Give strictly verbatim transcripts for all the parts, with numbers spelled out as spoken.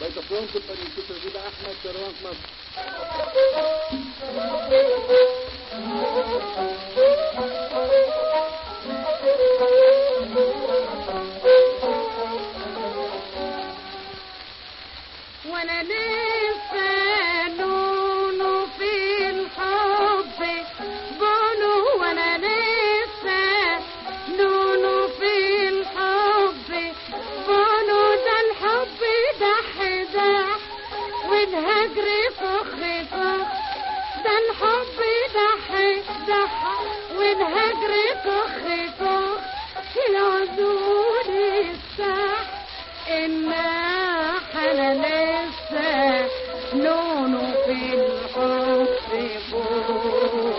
بيتفون كنت نشوف الجديد أحمد كروان في مصر. وانا لسه نونو في الحب بونو، وانا لسه نونو في الحب بونو، ده الحب دح دح والهجر فخ فخ، ده الحب دح دح والهجر فخ فخ، العذور السح إنا أنا لسه نونو في الحب بونو،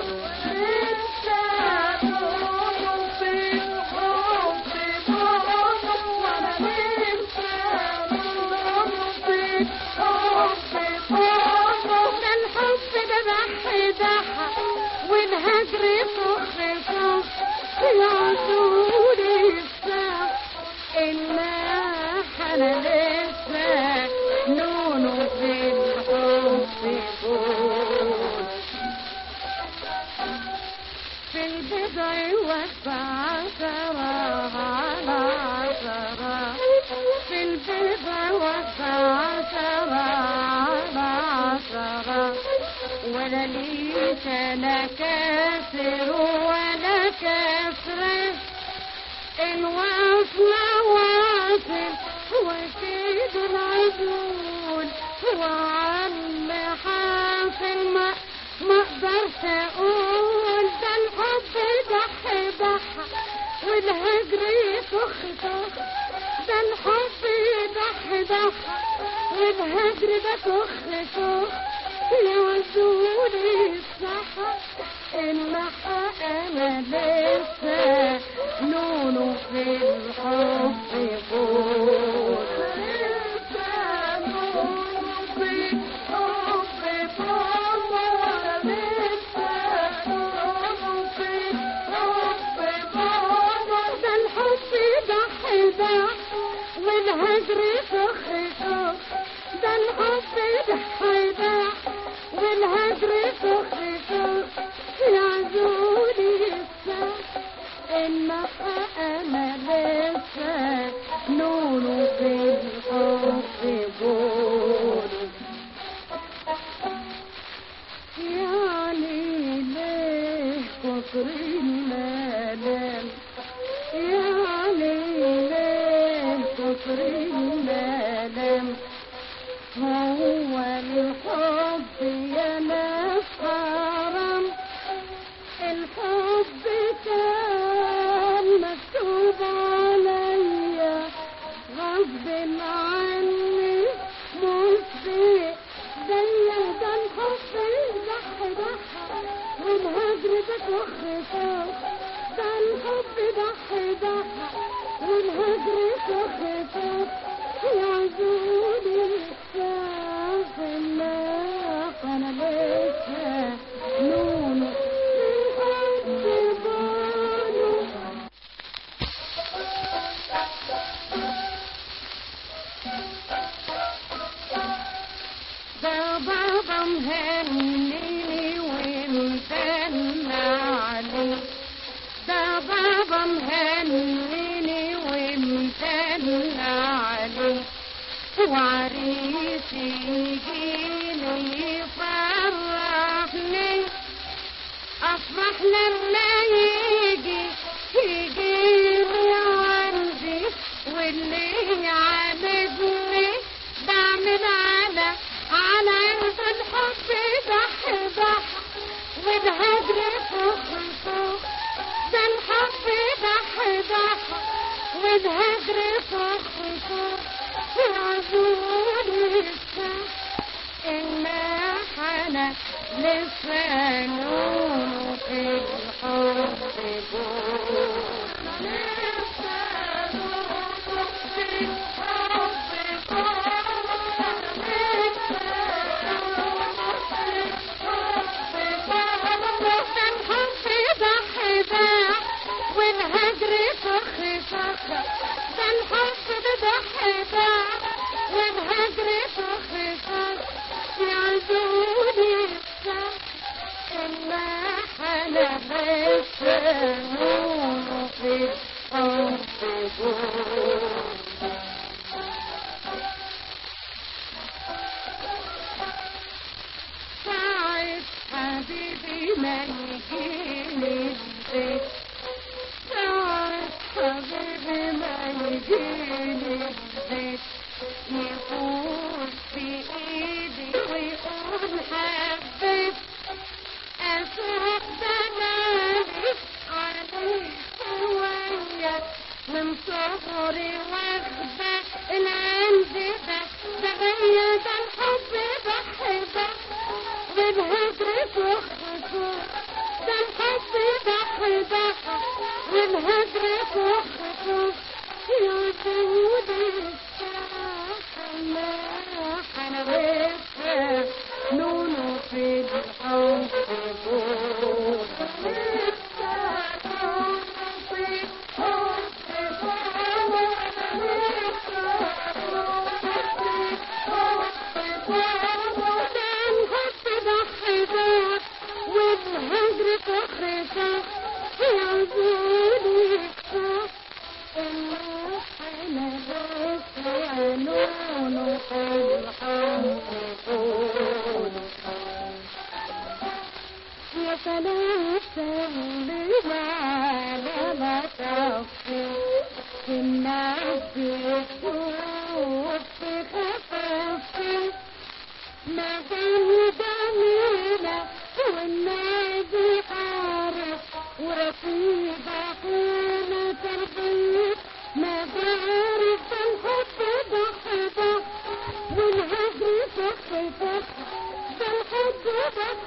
لسه نونو في الحب بونو، وانا لسه نونو في الحب بونو، ده الحب ده دح دح والهجر فخ فخ، العذور السح إنا أنا لسه نونو في الحب بونو، في البضع والعشرة على عشرة، في البضع والعشرة على عشرة، ولا ليش أنا كاسر ولا كسرة، الوصلة واصل وكيد العذول، وعم حافل ما ما اقدرش اقول، ده الحب دح دح والهجر فخ فخ، ده الحب دح دح والهجر ده فخ فخ، العذول الصح المحق انا لسه نونو في الحب بونو، لسه نونو في الحب بونو، لسه نونو في الحب بونو، ده الحب دح دح والهجر فخ فخ، ده الحب دح دح والهجر فخ فخ، العذول السح المحق أنا لسه نونو في الحب بونو، يعني ليه كتر الملام، يعني ليه كتر الملام، هو الحب يا ناس حرام، الحب كان مكتوب عليا غصب عني مش بإيديا، ده الحب دح دح والهجر ده فخ فخ، ده الحب دح دح والهجر فخ فخ، العذول الساف الناق أنا لسه نونو ده بابا مهنيني ومثنى عليه، ده بابا مهنيني ومثنى عليه، وعريسي يجيني يفرحني، أفرح لما يجي يجيني عندي، واللي يعاندني بعمل على على عرض الحب دح دح والهجر فخ فخ، ده الحب دح دح والهجر فخ فخ، العذول السح إنا حنا لسه نونو في الحب بونو، لسه نونو في الحب بونو، لسه نونو في الحب بونو، ده الحب دح دح والهجر فخ فخ، ده الحب دح دح والهجر فخ نون في الحب جون. ساعة حبيبي ما يجيني البيت، ساعة حبيبي ما يجيني البيت، يفوت في ايدي ويقول حبيت، اشوف دلالي عليه شوية من صغري واخدة العند ده، ده غير ده الحب بحبه والهجر تخفف، ده الحب بحبه والهجر تخفف، يا سيدي الساحة حلوتها نون في الحب جون. والهجر تخرجه يعزوني الصف الناس حلوت يا نون في الحب جون. يا سلام سلم على ما تخفي في الناس بتشوف في خفافي، مجال جميلة والنادي عارف ورصيدة حين تربية، مجارف الحب ضحضة والهجر فخ فخ، ده الحب ضحضة